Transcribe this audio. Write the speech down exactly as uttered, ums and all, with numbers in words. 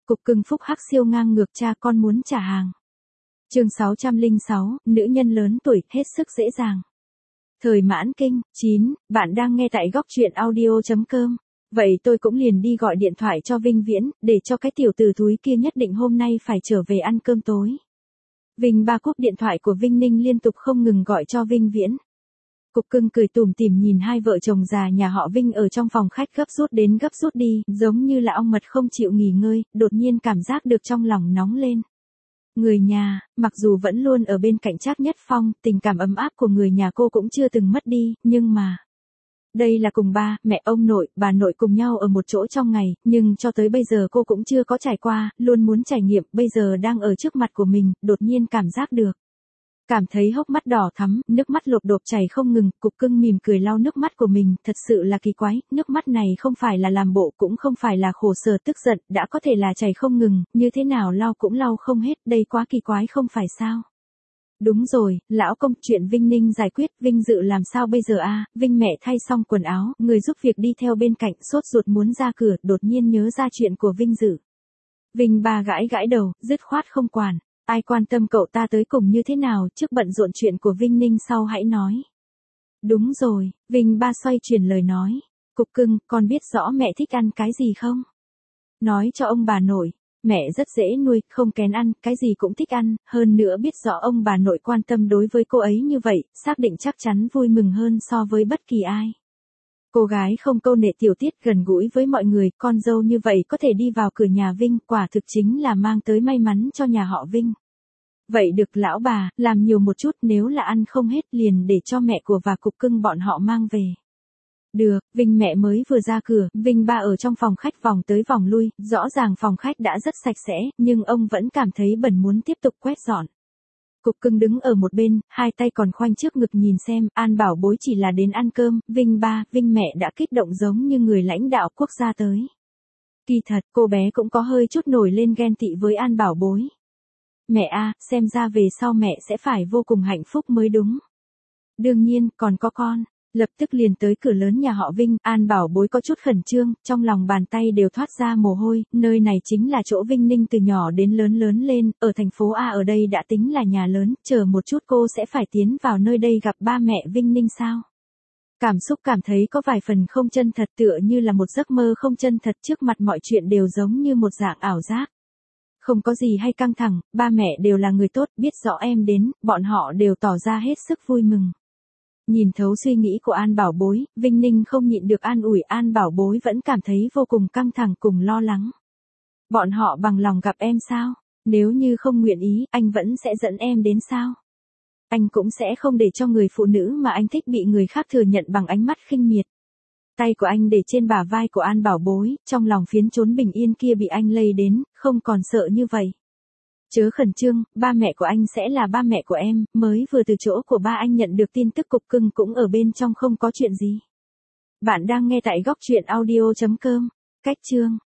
Cục cưng phúc hắc siêu ngang ngược cha con muốn trả hàng. Chương sáu trăm lẻ sáu, nữ nhân lớn tuổi, hết sức dễ dàng. Thời mãn kinh, chín, bạn đang nghe tại góc truyện audio chấm com. Vậy tôi cũng liền đi gọi điện thoại cho Vinh Viễn, để cho cái tiểu tử thúi kia nhất định hôm nay phải trở về ăn cơm tối. Vinh ba cúp điện thoại của Vinh Ninh liên tục không ngừng gọi cho Vinh Viễn. Cục cưng cười tủm tỉm nhìn hai vợ chồng già nhà họ Vinh ở trong phòng khách gấp rút đến gấp rút đi, giống như là ong mật không chịu nghỉ ngơi, đột nhiên cảm giác được trong lòng nóng lên. Người nhà, mặc dù vẫn luôn ở bên cạnh Trác Nhất Phong, tình cảm ấm áp của người nhà cô cũng chưa từng mất đi, nhưng mà... Đây là cùng ba, mẹ ông nội, bà nội cùng nhau ở một chỗ trong ngày, nhưng cho tới bây giờ cô cũng chưa có trải qua, luôn muốn trải nghiệm, bây giờ đang ở trước mặt của mình, đột nhiên cảm giác được. Cảm thấy hốc mắt đỏ thắm, nước mắt lộp độp chảy không ngừng, cục cưng mỉm cười lau nước mắt của mình, thật sự là kỳ quái, nước mắt này không phải là làm bộ cũng không phải là khổ sở tức giận, đã có thể là chảy không ngừng, như thế nào lau cũng lau không hết, đây quá kỳ quái không phải sao. Đúng rồi, lão công, chuyện Vinh Ninh giải quyết, Vinh Dự làm sao bây giờ a? Vinh mẹ thay xong quần áo, người giúp việc đi theo bên cạnh, sốt ruột muốn ra cửa, đột nhiên nhớ ra chuyện của Vinh Dự. Vinh ba gãi gãi đầu, dứt khoát không quản. Ai quan tâm cậu ta tới cùng như thế nào, trước bận rộn chuyện của Vinh Ninh sau hãy nói. Đúng rồi, Vinh ba xoay chuyển lời nói. Cục cưng, con biết rõ mẹ thích ăn cái gì không? Nói cho ông bà nội, mẹ rất dễ nuôi, không kén ăn, cái gì cũng thích ăn, hơn nữa biết rõ ông bà nội quan tâm đối với cô ấy như vậy, xác định chắc chắn vui mừng hơn so với bất kỳ ai. Cô gái không câu nệ tiểu tiết gần gũi với mọi người, con dâu như vậy có thể đi vào cửa nhà Vinh, quả thực chính là mang tới may mắn cho nhà họ Vinh. Vậy được lão bà, làm nhiều một chút, nếu là ăn không hết liền để cho mẹ của và cục cưng bọn họ mang về. Được, Vinh mẹ mới vừa ra cửa, Vinh ba ở trong phòng khách vòng tới vòng lui, rõ ràng phòng khách đã rất sạch sẽ, nhưng ông vẫn cảm thấy bẩn muốn tiếp tục quét dọn. Cục cưng đứng ở một bên, hai tay còn khoanh trước ngực nhìn xem, An bảo bối chỉ là đến ăn cơm, Vinh ba, Vinh mẹ đã kích động giống như người lãnh đạo quốc gia tới. Kỳ thật, cô bé cũng có hơi chút nổi lên ghen tị với An bảo bối. Mẹ a, xem ra về sau mẹ sẽ phải vô cùng hạnh phúc mới đúng. Đương nhiên, còn có con. Lập tức liền tới cửa lớn nhà họ Vinh, An bảo bối có chút khẩn trương, trong lòng bàn tay đều thoát ra mồ hôi, nơi này chính là chỗ Vinh Ninh từ nhỏ đến lớn lớn lên, ở thành phố A ở đây đã tính là nhà lớn, chờ một chút cô sẽ phải tiến vào nơi đây gặp ba mẹ Vinh Ninh sao? Cảm xúc cảm thấy có vài phần không chân thật tựa như là một giấc mơ không chân thật trước mặt mọi chuyện đều giống như một dạng ảo giác. Không có gì hay căng thẳng, ba mẹ đều là người tốt, biết rõ em đến, bọn họ đều tỏ ra hết sức vui mừng. Nhìn thấu suy nghĩ của An bảo bối, Vinh Ninh không nhịn được an ủi An bảo bối vẫn cảm thấy vô cùng căng thẳng cùng lo lắng. Bọn họ bằng lòng gặp em sao? Nếu như không nguyện ý, anh vẫn sẽ dẫn em đến sao? Anh cũng sẽ không để cho người phụ nữ mà anh thích bị người khác thừa nhận bằng ánh mắt khinh miệt. Tay của anh để trên bả vai của An bảo bối, trong lòng phiến chốn bình yên kia bị anh lây đến, không còn sợ như vậy. Chớ khẩn trương, ba mẹ của anh sẽ là ba mẹ của em, mới vừa từ chỗ của ba anh nhận được tin tức cục cưng cũng ở bên trong không có chuyện gì. Bạn đang nghe tại góc truyện audio chấm com. Cách chương